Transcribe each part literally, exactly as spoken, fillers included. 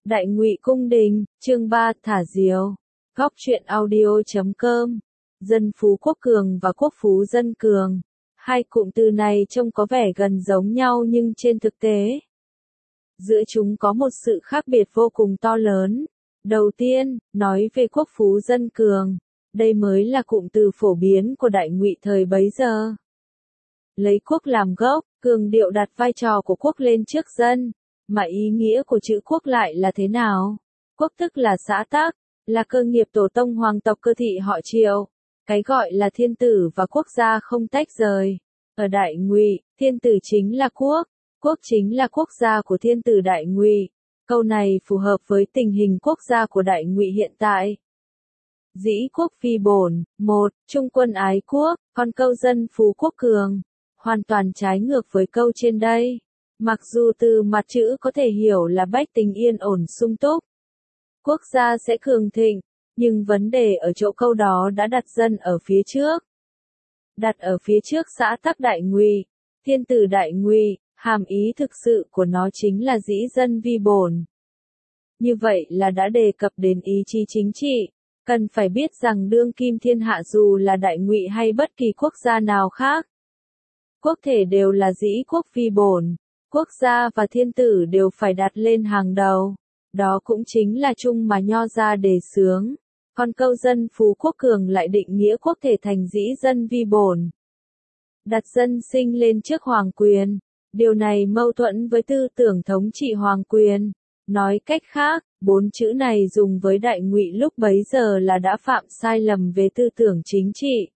Đại Ngụy Cung Đình, chương ba, thả diều. Góc truyện audio chấm com. Dân phú quốc cường và quốc phú dân cường. Hai cụm từ này trông có vẻ gần giống nhau nhưng trên thực tế, giữa chúng có một sự khác biệt vô cùng to lớn. Đầu tiên, nói về quốc phú dân cường, đây mới là cụm từ phổ biến của Đại Ngụy thời bấy giờ. Lấy quốc làm gốc, cường điệu đặt vai trò của quốc lên trước dân. Mà ý nghĩa của chữ quốc lại là thế nào? Quốc tức là xã tắc, là cơ nghiệp tổ tông hoàng tộc cơ thị họ Triệu. Cái gọi là thiên tử và quốc gia không tách rời. Ở Đại Ngụy, thiên tử chính là quốc, quốc chính là quốc gia của thiên tử Đại Ngụy. Câu này phù hợp với tình hình quốc gia của Đại Ngụy hiện tại. Dĩ quốc phi bổn, một, trung quân ái quốc, còn câu dân phú quốc cường, hoàn toàn trái ngược với câu trên đây. Mặc dù từ mặt chữ có thể hiểu là bách tính yên ổn sung túc, quốc gia sẽ cường thịnh, nhưng vấn đề ở chỗ câu đó đã đặt dân ở phía trước. Đặt ở phía trước xã tắc Đại Ngụy, thiên tử Đại Ngụy, hàm ý thực sự của nó chính là dĩ dân vi bổn. Như vậy là đã đề cập đến ý chí chính trị, cần phải biết rằng đương kim thiên hạ dù là Đại Ngụy hay bất kỳ quốc gia nào khác, quốc thể đều là dĩ quốc vi bổn. Quốc gia và thiên tử đều phải đặt lên hàng đầu. Đó cũng chính là chung mà Nho gia đề xướng. Còn câu dân phú quốc cường lại định nghĩa quốc thể thành dĩ dân vi bổn. Đặt dân sinh lên trước hoàng quyền. Điều này mâu thuẫn với tư tưởng thống trị hoàng quyền. Nói cách khác, bốn chữ này dùng với Đại Ngụy lúc bấy giờ là đã phạm sai lầm về tư tưởng chính trị.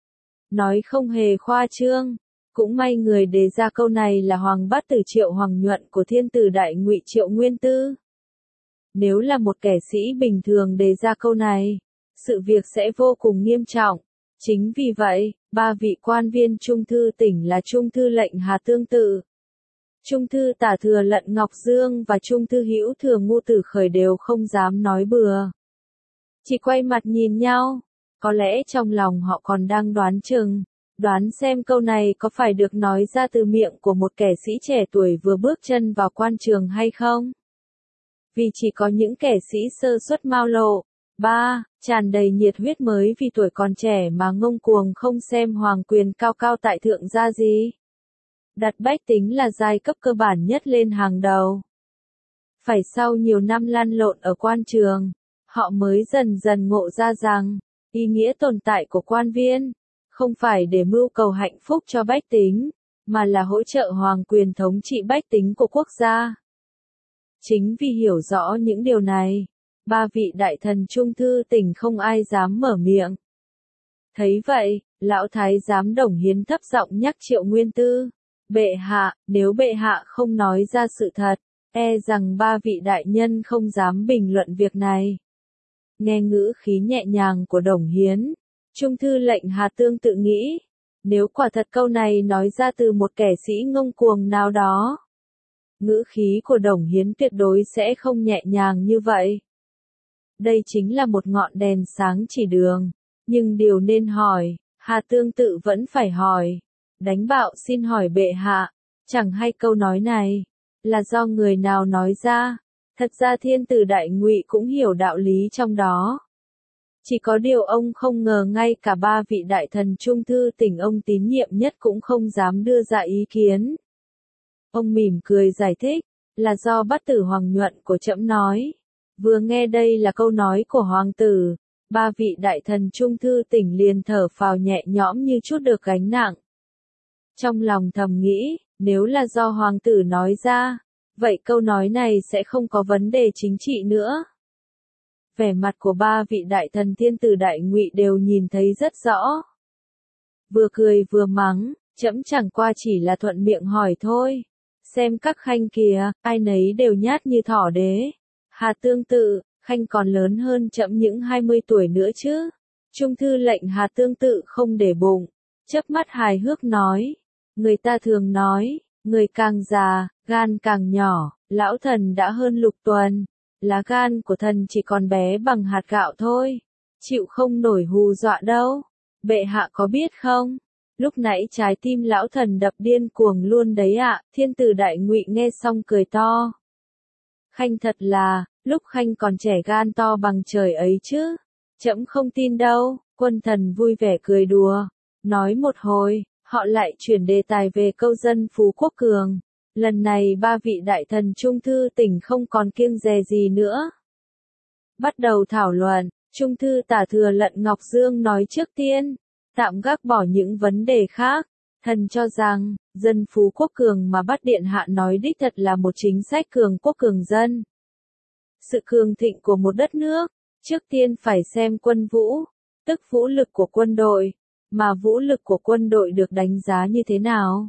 Nói không hề khoa trương. Cũng may người đề ra câu này là Hoàng Bát Tử Triệu Hoàng Nhuận của thiên tử Đại Ngụy Triệu Nguyên Tư. Nếu là một kẻ sĩ bình thường đề ra câu này, sự việc sẽ vô cùng nghiêm trọng. Chính vì vậy, ba vị quan viên Trung thư tỉnh là Trung thư lệnh Hà Tương Tự, Trung thư Tả Thừa Lận Ngọc Dương và Trung thư Hữu Thừa Ngu Tử Khởi đều không dám nói bừa. Chỉ quay mặt nhìn nhau, có lẽ trong lòng họ còn đang đoán chừng. Đoán xem câu này có phải được nói ra từ miệng của một kẻ sĩ trẻ tuổi vừa bước chân vào quan trường hay không? Vì chỉ có những kẻ sĩ sơ xuất mao lộ, ba, tràn đầy nhiệt huyết mới vì tuổi còn trẻ mà ngông cuồng không xem hoàng quyền cao cao tại thượng ra gì. Đặt bách tính là giai cấp cơ bản nhất lên hàng đầu. Phải sau nhiều năm lăn lộn ở quan trường, họ mới dần dần ngộ ra rằng, ý nghĩa tồn tại của quan viên không phải để mưu cầu hạnh phúc cho bách tính, mà là hỗ trợ hoàng quyền thống trị bách tính của quốc gia. Chính vì hiểu rõ những điều này, ba vị đại thần Trung thư tỉnh không ai dám mở miệng. Thấy vậy, lão thái giám Đồng Hiến thấp giọng nhắc Triệu Nguyên Tư, bệ hạ, nếu bệ hạ không nói ra sự thật, e rằng ba vị đại nhân không dám bình luận việc này. Nghe ngữ khí nhẹ nhàng của Đồng Hiến, Trung thư lệnh Hà Tương Tự nghĩ, nếu quả thật câu này nói ra từ một kẻ sĩ ngông cuồng nào đó, ngữ khí của Đồng Hiến tuyệt đối sẽ không nhẹ nhàng như vậy. Đây chính là một ngọn đèn sáng chỉ đường, nhưng điều nên hỏi, Hà Tương Tự vẫn phải hỏi. Đánh bạo xin hỏi bệ hạ, chẳng hay câu nói này là do người nào nói ra? Thật ra thiên tử Đại Ngụy cũng hiểu đạo lý trong đó. Chỉ có điều ông không ngờ ngay cả ba vị đại thần Trung thư tỉnh ông tín nhiệm nhất cũng không dám đưa ra ý kiến. Ông mỉm cười giải thích, là do Bát Tử Hoàng Nhuận của trẫm nói. Vừa nghe đây là câu nói của hoàng tử, ba vị đại thần Trung thư tỉnh liền thở phào nhẹ nhõm như chút được gánh nặng. Trong lòng thầm nghĩ, nếu là do hoàng tử nói ra, vậy câu nói này sẽ không có vấn đề chính trị nữa. Vẻ mặt của ba vị đại thần thiên tử Đại Ngụy đều nhìn thấy rất rõ. Vừa cười vừa mắng, trẫm chẳng qua chỉ là thuận miệng hỏi thôi. Xem các khanh kìa, ai nấy đều nhát như thỏ đế. Hà Tương Tự, khanh còn lớn hơn trẫm những hai mươi tuổi nữa chứ. Trung thư lệnh Hà Tương Tự không để bụng, chớp mắt hài hước nói. Người ta thường nói, người càng già, gan càng nhỏ, lão thần đã hơn lục tuần. Lá gan của thần chỉ còn bé bằng hạt gạo thôi, chịu không nổi hù dọa đâu. Bệ hạ có biết không? Lúc nãy trái tim lão thần đập điên cuồng luôn đấy ạ. Thiên tử Đại Ngụy nghe xong cười to. Khanh thật là, Lúc Khanh còn trẻ gan to bằng trời ấy chứ. Trẫm không tin đâu, Quân Thần vui vẻ cười đùa. Nói một hồi, họ lại chuyển đề tài về câu dân Phú Quốc Cường. Lần này ba vị đại thần Trung Thư tỉnh không còn kiêng dè gì nữa. Bắt đầu thảo luận, Trung Thư Tả Thừa Lận Ngọc Dương nói trước tiên, tạm gác bỏ những vấn đề khác. Thần cho rằng, dân Phú Quốc Cường mà bắt điện hạ nói đích thật là một chính sách cường quốc cường dân. Sự cường thịnh của một đất nước, trước tiên phải xem quân vũ, tức vũ lực của quân đội, mà vũ lực của quân đội được đánh giá như thế nào?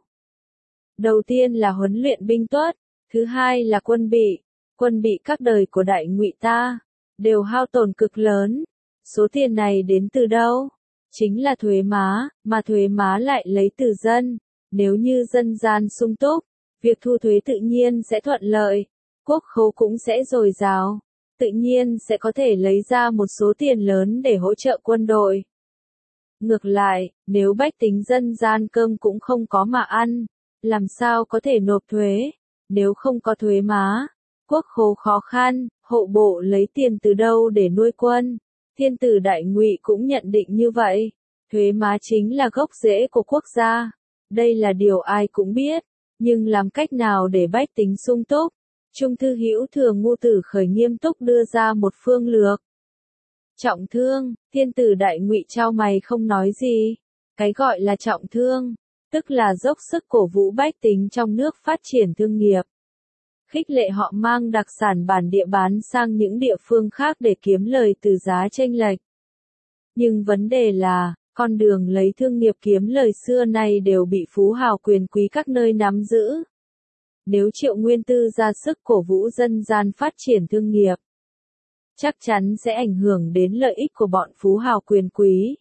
Đầu tiên là huấn luyện binh tuất, thứ hai là quân bị, quân bị các đời của Đại Ngụy ta, đều hao tổn cực lớn. Số tiền này đến từ đâu? Chính là thuế má, mà thuế má lại lấy từ dân. Nếu như dân gian sung túc, việc thu thuế tự nhiên sẽ thuận lợi, quốc khố cũng sẽ dồi dào, tự nhiên sẽ có thể lấy ra một số tiền lớn để hỗ trợ quân đội. Ngược lại, nếu bách tính dân gian cơm cũng không có mà ăn, làm sao có thể nộp thuế? Nếu không có thuế má, quốc khố khó khăn, hộ bộ lấy tiền từ đâu để nuôi quân? Thiên tử Đại Ngụy cũng nhận định như vậy. Thuế má chính là gốc rễ của quốc gia. Đây là điều ai cũng biết, nhưng làm cách nào để bách tính sung túc? Trung thư hữu thường Ngu Tử Khởi nghiêm túc đưa ra một phương lược. Trọng thương, thiên tử Đại Ngụy chau mày không nói gì. Cái gọi là trọng thương, tức là dốc sức cổ vũ bách tính trong nước phát triển thương nghiệp. Khích lệ họ mang đặc sản bản địa bán sang những địa phương khác để kiếm lời từ giá chênh lệch. Nhưng vấn đề là, con đường lấy thương nghiệp kiếm lời xưa nay đều bị phú hào quyền quý các nơi nắm giữ. Nếu Triệu Nguyên Tư ra sức cổ vũ dân gian phát triển thương nghiệp, chắc chắn sẽ ảnh hưởng đến lợi ích của bọn phú hào quyền quý.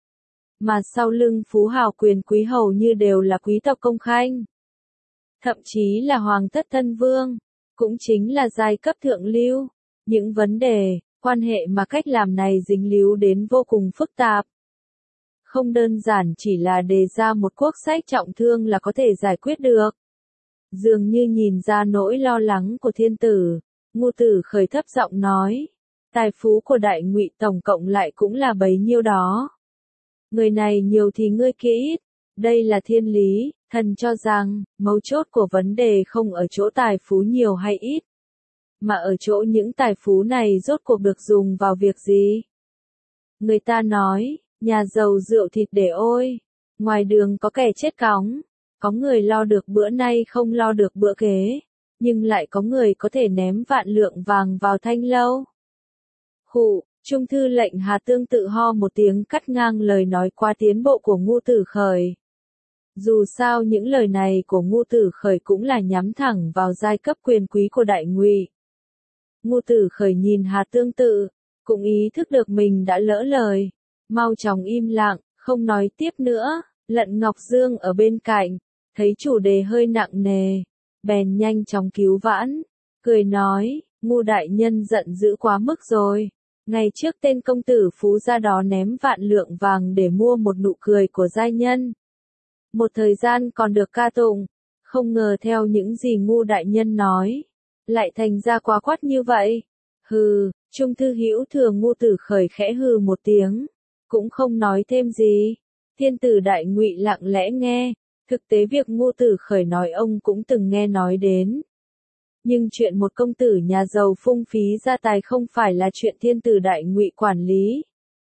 Mà sau lưng phú hào quyền quý hầu như đều là quý tộc công khanh. Thậm chí là hoàng thất thân vương, cũng chính là giai cấp thượng lưu. Những vấn đề, quan hệ mà cách làm này dính líu đến vô cùng phức tạp. Không đơn giản chỉ là đề ra một quốc sách trọng thương là có thể giải quyết được. Dường như nhìn ra nỗi lo lắng của thiên tử, Ngu Tử Khởi thấp giọng nói, tài phú của Đại Ngụy tổng cộng lại cũng là bấy nhiêu đó. Người này nhiều thì ngươi kia ít, đây là thiên lý. Thần cho rằng, mấu chốt của vấn đề không ở chỗ tài phú nhiều hay ít, mà ở chỗ những tài phú này rốt cuộc được dùng vào việc gì. Người ta nói, nhà giàu rượu thịt để ôi, ngoài đường có kẻ chết cóng, có người lo được bữa nay không lo được bữa kế, nhưng lại có người có thể ném vạn lượng vàng vào thanh lâu. Khụ, Trung thư lệnh Hà Tương tự ho một tiếng cắt ngang lời nói quá tiến bộ của Ngu Tử Khởi. Dù sao những lời này của Ngu Tử Khởi cũng là nhắm thẳng vào giai cấp quyền quý của Đại Ngụy. Ngu Tử Khởi nhìn Hà Tương tự, cũng ý thức được mình đã lỡ lời, mau chóng im lặng, không nói tiếp nữa. Lận Ngọc Dương ở bên cạnh, thấy chủ đề hơi nặng nề, bèn nhanh chóng cứu vãn, cười nói, Ngu đại nhân giận dữ quá mức rồi. Ngày trước tên công tử phú gia đó ném vạn lượng vàng để mua một nụ cười của giai nhân. Một thời gian còn được ca tụng, không ngờ theo những gì Ngu đại nhân nói, lại thành ra quá quát như vậy. Hừ, Trung thư hữu thường Ngu Tử Khởi khẽ hừ một tiếng, cũng không nói thêm gì. Thiên tử Đại Ngụy lặng lẽ nghe, thực tế việc Ngu Tử Khởi nói ông cũng từng nghe nói đến. Nhưng chuyện một công tử nhà giàu phung phí gia tài không phải là chuyện thiên tử Đại Ngụy quản lý.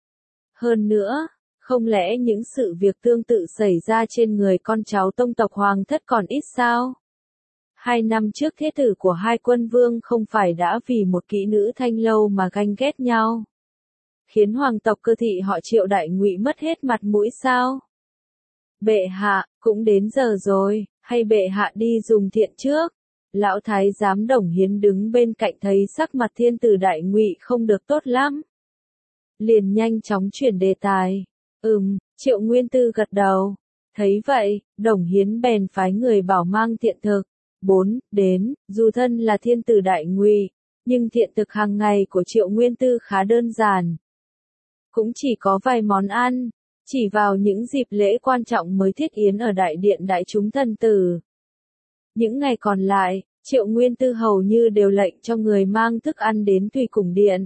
Hơn nữa, không lẽ những sự việc tương tự xảy ra trên người con cháu tông tộc hoàng thất còn ít sao? Hai năm trước thế tử của hai quân vương không phải đã vì một kỹ nữ thanh lâu mà ganh ghét nhau, khiến hoàng tộc cơ thị họ Triệu Đại Ngụy mất hết mặt mũi sao? Bệ hạ, cũng đến giờ rồi, hay bệ hạ đi dùng thiện trước? Lão thái giám Đồng Hiến đứng bên cạnh thấy sắc mặt thiên tử Đại Ngụy không được tốt lắm, liền nhanh chóng chuyển đề tài. Ừm, Triệu Nguyên Tư gật đầu. Thấy vậy, Đồng Hiến bèn phái người bảo mang thiện thực. Bốn, đến, dù thân là thiên tử Đại Ngụy, nhưng thiện thực hàng ngày của Triệu Nguyên Tư khá đơn giản. Cũng chỉ có vài món ăn, chỉ vào những dịp lễ quan trọng mới thiết yến ở đại điện đại chúng thần tử. Những ngày còn lại, Triệu Nguyên Tư hầu như đều lệnh cho người mang thức ăn đến Thủy Cùng Điện,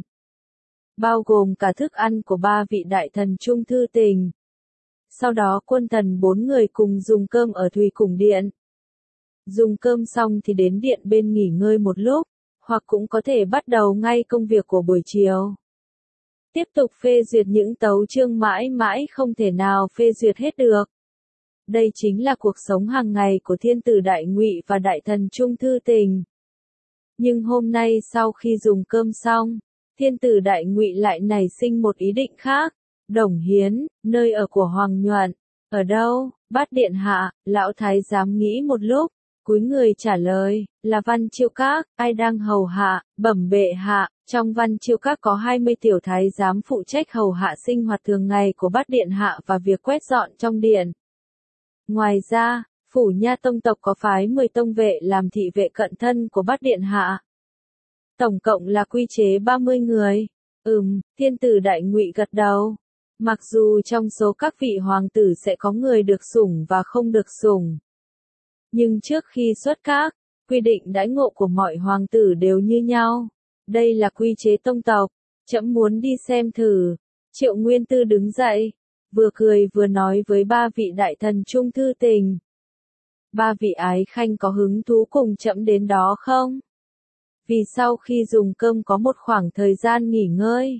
bao gồm cả thức ăn của ba vị đại thần trung thư tình. Sau đó quân thần bốn người cùng dùng cơm ở Thủy Cùng Điện. Dùng cơm xong thì đến điện bên nghỉ ngơi một lúc, hoặc cũng có thể bắt đầu ngay công việc của buổi chiều. Tiếp tục phê duyệt những tấu chương mãi mãi không thể nào phê duyệt hết được. Đây chính là cuộc sống hàng ngày của thiên tử Đại Ngụy và đại thần trung thư tình. Nhưng hôm nay sau khi dùng cơm xong, thiên tử Đại Ngụy lại nảy sinh một ý định khác. Đồng Hiến, nơi ở của Hoàng Nhuận, ở đâu? Bát điện hạ, lão thái giám nghĩ một lúc, cúi người trả lời, là Văn Chiêu Các, ai đang hầu hạ, bẩm bệ hạ, trong Văn Chiêu Các có hai mươi tiểu thái giám phụ trách hầu hạ sinh hoạt thường ngày của bát điện hạ và việc quét dọn trong điện. Ngoài ra, phủ Nha tông tộc có phái mười tông vệ làm thị vệ cận thân của bát điện hạ. Tổng cộng là quy chế ba mươi người. Ừm, thiên tử Đại Ngụy gật đầu. Mặc dù trong số các vị hoàng tử sẽ có người được sủng và không được sủng, nhưng trước khi xuất các, quy định đãi ngộ của mọi hoàng tử đều như nhau. Đây là quy chế tông tộc, trẫm muốn đi xem thử. Triệu Nguyên Tư đứng dậy, vừa cười vừa nói với ba vị đại thần trung thư tình. Ba vị ái khanh có hứng thú cùng trẫm đến đó không? Vì sau khi dùng cơm có một khoảng thời gian nghỉ ngơi.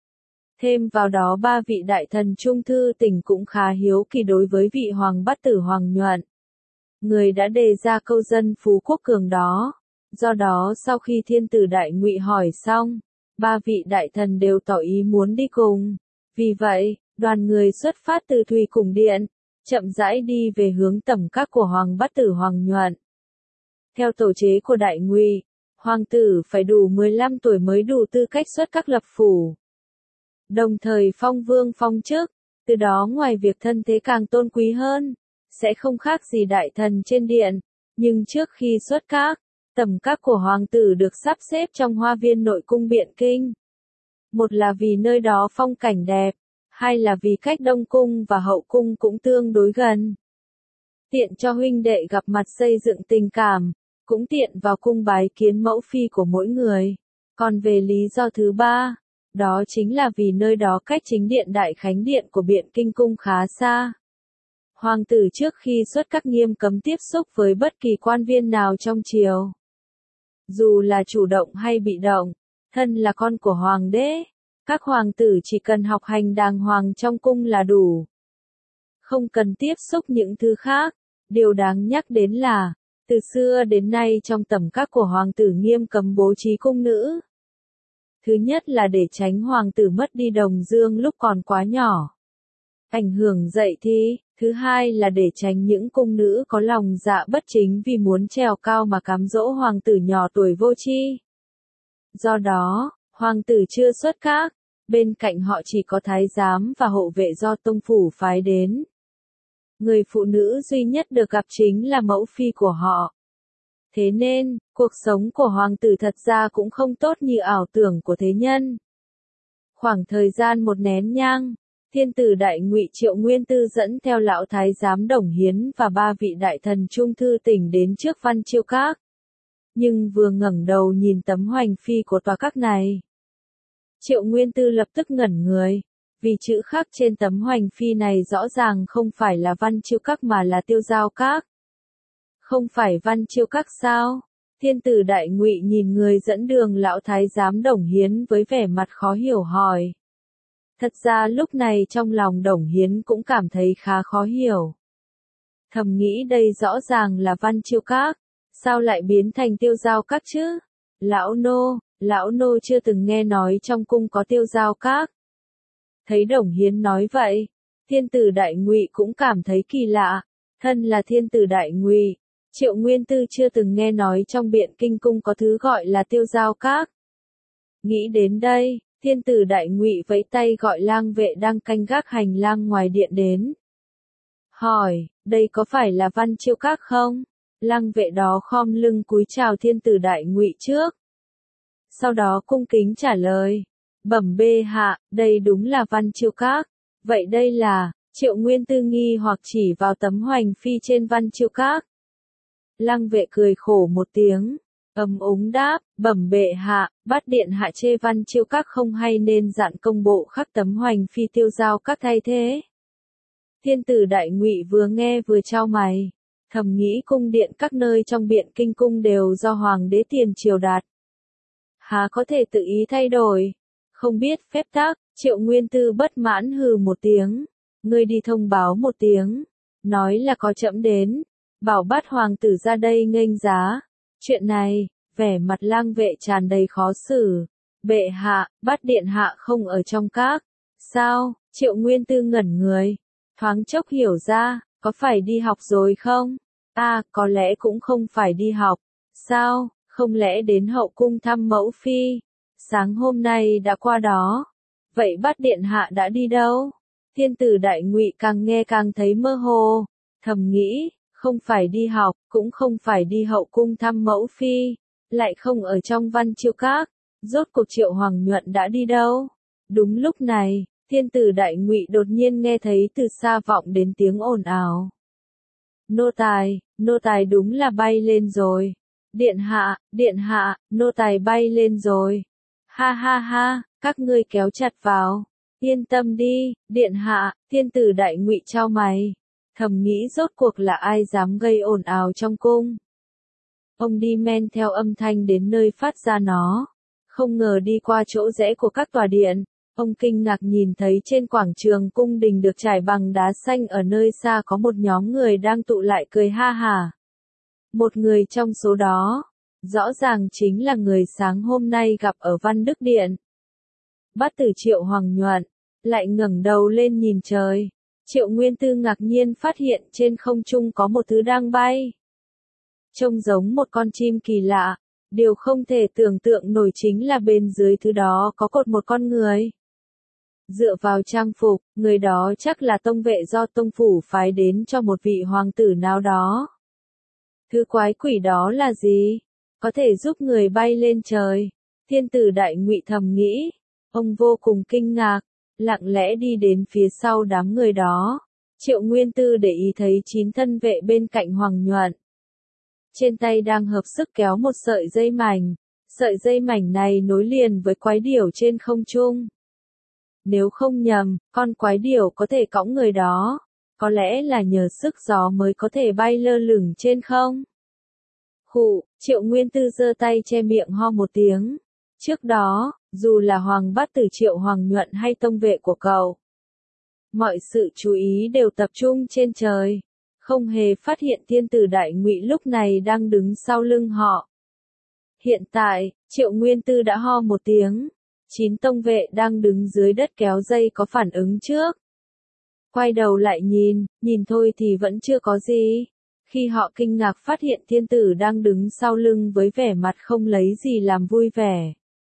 Thêm vào đó ba vị đại thần trung thư tình cũng khá hiếu kỳ đối với vị hoàng bát tử Hoàng Nhuận. Người đã đề ra câu dân phú quốc cường đó. Do đó sau khi thiên tử Đại Ngụy hỏi xong, ba vị đại thần đều tỏ ý muốn đi cùng. Vì vậy, đoàn người xuất phát từ Thủy Cùng Điện, chậm rãi đi về hướng tẩm các của hoàng bát tử Hoàng Nhuận. Theo tổ chế của Đại Ngụy, hoàng tử phải đủ mười lăm tuổi mới đủ tư cách xuất các lập phủ. Đồng thời phong vương phong chức, từ đó ngoài việc thân thế càng tôn quý hơn, sẽ không khác gì đại thần trên điện, nhưng trước khi xuất các, tẩm các của hoàng tử được sắp xếp trong hoa viên nội cung Biện Kinh. Một là vì nơi đó phong cảnh đẹp, hai là vì cách Đông Cung và Hậu Cung cũng tương đối gần. Tiện cho huynh đệ gặp mặt xây dựng tình cảm, cũng tiện vào cung bái kiến mẫu phi của mỗi người. Còn về lý do thứ ba, đó chính là vì nơi đó cách chính điện Đại Khánh Điện của Biện Kinh Cung khá xa. Hoàng tử trước khi xuất các nghiêm cấm tiếp xúc với bất kỳ quan viên nào trong triều. Dù là chủ động hay bị động, thân là con của hoàng đế, các hoàng tử chỉ cần học hành đàng hoàng trong cung là đủ. Không cần tiếp xúc những thứ khác. Điều đáng nhắc đến là, từ xưa đến nay trong tẩm các của hoàng tử nghiêm cấm bố trí cung nữ. Thứ nhất là để tránh hoàng tử mất đi đồng dương lúc còn quá nhỏ, ảnh hưởng dậy thi. Thứ hai là để tránh những cung nữ có lòng dạ bất chính vì muốn trèo cao mà cám dỗ hoàng tử nhỏ tuổi vô tri. Do đó, hoàng tử chưa xuất các, bên cạnh họ chỉ có thái giám và hộ vệ do tông phủ phái đến. Người phụ nữ duy nhất được gặp chính là mẫu phi của họ. Thế nên, cuộc sống của hoàng tử thật ra cũng không tốt như ảo tưởng của thế nhân. Khoảng thời gian một nén nhang, thiên tử Đại Ngụy Triệu Nguyên Tư dẫn theo lão thái giám Đồng Hiến và ba vị đại thần trung thư tỉnh đến trước Văn Chiêu Các. Nhưng vừa ngẩng đầu nhìn tấm hoành phi của tòa các này, Triệu Nguyên Tư lập tức ngẩn người, vì chữ khắc trên tấm hoành phi này rõ ràng không phải là Văn Chiêu Các mà là Tiêu Giao Các. Không phải Văn Chiêu Các sao? Thiên tử Đại Ngụy nhìn người dẫn đường lão thái giám Đồng Hiến với vẻ mặt khó hiểu hỏi. Thật ra lúc này trong lòng Đồng Hiến cũng cảm thấy khá khó hiểu. Thầm nghĩ đây rõ ràng là Văn Chiêu Các, sao lại biến thành Tiêu Giao Các chứ? Lão nô, lão nô chưa từng nghe nói trong cung có Tiêu Giao Các. Thấy Đồng Hiến nói vậy, thiên tử Đại Ngụy cũng cảm thấy kỳ lạ, thân là thiên tử Đại Ngụy, Triệu Nguyên Tư chưa từng nghe nói trong Biện Kinh Cung có thứ gọi là Tiêu Giao Các. Nghĩ đến đây, thiên tử Đại Ngụy vẫy tay gọi lang vệ đang canh gác hành lang ngoài điện đến. Hỏi, đây có phải là Văn Chiêu Các không? Lang vệ đó khom lưng cúi chào thiên tử Đại Ngụy trước. Sau đó cung kính trả lời, bẩm bệ hạ, đây đúng là Văn Chiêu Các. Vậy đây là, Triệu Nguyên Tư nghi hoặc chỉ vào tấm hoành phi trên Văn Chiêu Các. Lang vệ cười khổ một tiếng, Ấm úng đáp, bẩm bệ hạ, Bát điện hạ chê Văn Chiêu các không hay nên dặn công bộ khắc tấm hoành phi tiêu giao các thay thế. Thiên tử Đại Ngụy vừa nghe vừa chau mày, thầm nghĩ cung điện các nơi trong Biện Kinh cung đều do hoàng đế tiền triều đạt. Há có thể tự ý thay đổi, không biết phép tắc. Triệu Nguyên Tư bất mãn hừ một tiếng, ngươi đi thông báo một tiếng, nói là có trẫm đến, bảo Bát hoàng tử ra đây nghênh giá. Chuyện này, vẻ mặt Lang Vệ tràn đầy khó xử. Bệ hạ, Bát điện hạ không ở trong các. Sao? Triệu Nguyên Tư ngẩn người, thoáng chốc hiểu ra, có phải đi học rồi không? À, có lẽ cũng không phải đi học. Sao? Không lẽ đến hậu cung thăm mẫu phi? Sáng hôm nay đã qua đó. Vậy Bát điện hạ đã đi đâu? Thiên tử Đại Ngụy càng nghe càng thấy mơ hồ, thầm nghĩ, không phải đi học, cũng không phải đi hậu cung thăm mẫu phi, lại không ở trong Văn Chiêu các, rốt cuộc Triệu Hoàng Nhuận đã đi đâu? Đúng lúc này, thiên tử Đại Ngụy đột nhiên nghe thấy từ xa vọng đến tiếng ồn ào. Nô tài, nô tài đúng là bay lên rồi. Điện hạ, điện hạ, nô tài bay lên rồi. Ha ha ha, các ngươi kéo chặt vào. Yên tâm đi, điện hạ. Thiên tử Đại Ngụy chau mày, thầm nghĩ rốt cuộc là ai dám gây ồn ào trong cung. Ông đi men theo âm thanh đến nơi phát ra nó, không ngờ đi qua chỗ rẽ của các tòa điện, ông kinh ngạc nhìn thấy trên quảng trường cung đình được trải bằng đá xanh ở nơi xa có một nhóm người đang tụ lại cười ha hả. Một người trong số đó, rõ ràng chính là người sáng hôm nay gặp ở Văn Đức Điện. Bát tử Triệu Hoàng Nhuận, lại ngẩng đầu lên nhìn trời. Triệu Nguyên Tư ngạc nhiên phát hiện trên không trung có một thứ đang bay. Trông giống một con chim kỳ lạ, điều không thể tưởng tượng nổi chính là bên dưới thứ đó có cột một con người. Dựa vào trang phục, người đó chắc là tông vệ do tông phủ phái đến cho một vị hoàng tử nào đó. Thứ quái quỷ đó là gì? Có thể giúp người bay lên trời? Thiên tử Đại Ngụy thầm nghĩ. Ông vô cùng kinh ngạc, lặng lẽ đi đến phía sau đám người đó. Triệu Nguyên Tư để ý thấy chín thân vệ bên cạnh Hoàng Nhuận. Trên tay đang hợp sức kéo một sợi dây mảnh. Sợi dây mảnh này nối liền với quái điểu trên không trung. Nếu không nhầm, con quái điểu có thể cõng người đó. Có lẽ là nhờ sức gió mới có thể bay lơ lửng trên không. Khụ, Triệu Nguyên Tư giơ tay che miệng ho một tiếng. Trước đó, dù là Hoàng Bát tử Triệu Hoàng Nhuận hay tông vệ của cậu, mọi sự chú ý đều tập trung trên trời, không hề phát hiện thiên tử Đại Ngụy lúc này đang đứng sau lưng họ. Hiện tại, Triệu Nguyên Tư đã ho một tiếng, chín tông vệ đang đứng dưới đất kéo dây có phản ứng trước. Quay đầu lại nhìn, nhìn thôi thì vẫn chưa có gì. Khi họ kinh ngạc phát hiện thiên tử đang đứng sau lưng với vẻ mặt không lấy gì làm vui vẻ.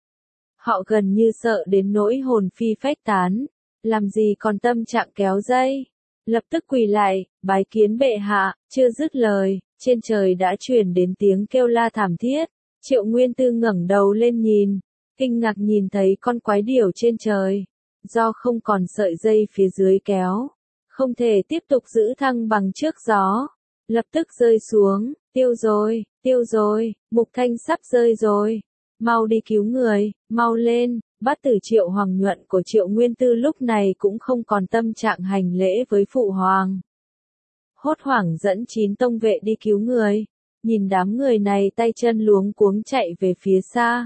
Họ gần như sợ đến nỗi hồn phi phách tán, làm gì còn tâm trạng kéo dây. Lập tức quỳ lại, bái kiến bệ hạ. Chưa dứt lời, trên trời đã truyền đến tiếng kêu la thảm thiết. Triệu Nguyên Tư ngẩng đầu lên nhìn, kinh ngạc nhìn thấy con quái điểu trên trời. Do không còn sợi dây phía dưới kéo, không thể tiếp tục giữ thăng bằng trước gió. Lập tức rơi xuống, tiêu rồi, tiêu rồi, Mục Thanh sắp rơi rồi. Mau đi cứu người, mau lên. Bát tử Triệu Hoàng Nhuận của Triệu Nguyên Tư lúc này cũng không còn tâm trạng hành lễ với phụ hoàng. Hốt hoảng dẫn chín tông vệ đi cứu người. Nhìn đám người này tay chân luống cuống chạy về phía xa.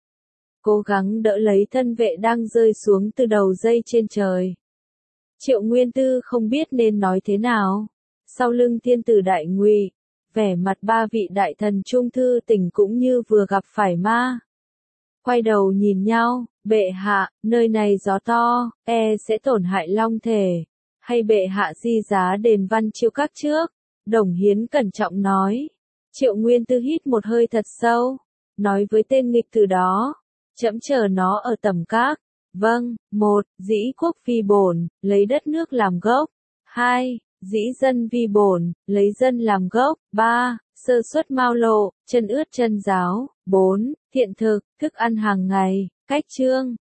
Cố gắng đỡ lấy thân vệ đang rơi xuống từ đầu dây trên trời. Triệu Nguyên Tư không biết nên nói thế nào. Sau lưng thiên tử Đại Ngụy, vẻ mặt ba vị đại thần trung thư tỉnh cũng như vừa gặp phải ma. Quay đầu nhìn nhau, bệ hạ, nơi này gió to, e sẽ tổn hại long thể. Hay bệ hạ di giá đền Văn Chiêu các trước? Đồng Hiến cẩn trọng nói. Triệu Nguyên Tư hít một hơi thật sâu, nói với tên nghịch tử đó, trẫm chờ nó ở tầm các. Vâng. Một, dĩ quốc vi bổn, lấy đất nước làm gốc. Hai, dĩ dân vi bổn, lấy dân làm gốc. Ba, sơ suất mao lộ, chân ướt chân giáo. Bốn, thiện thực, thức ăn hàng ngày. Cách chương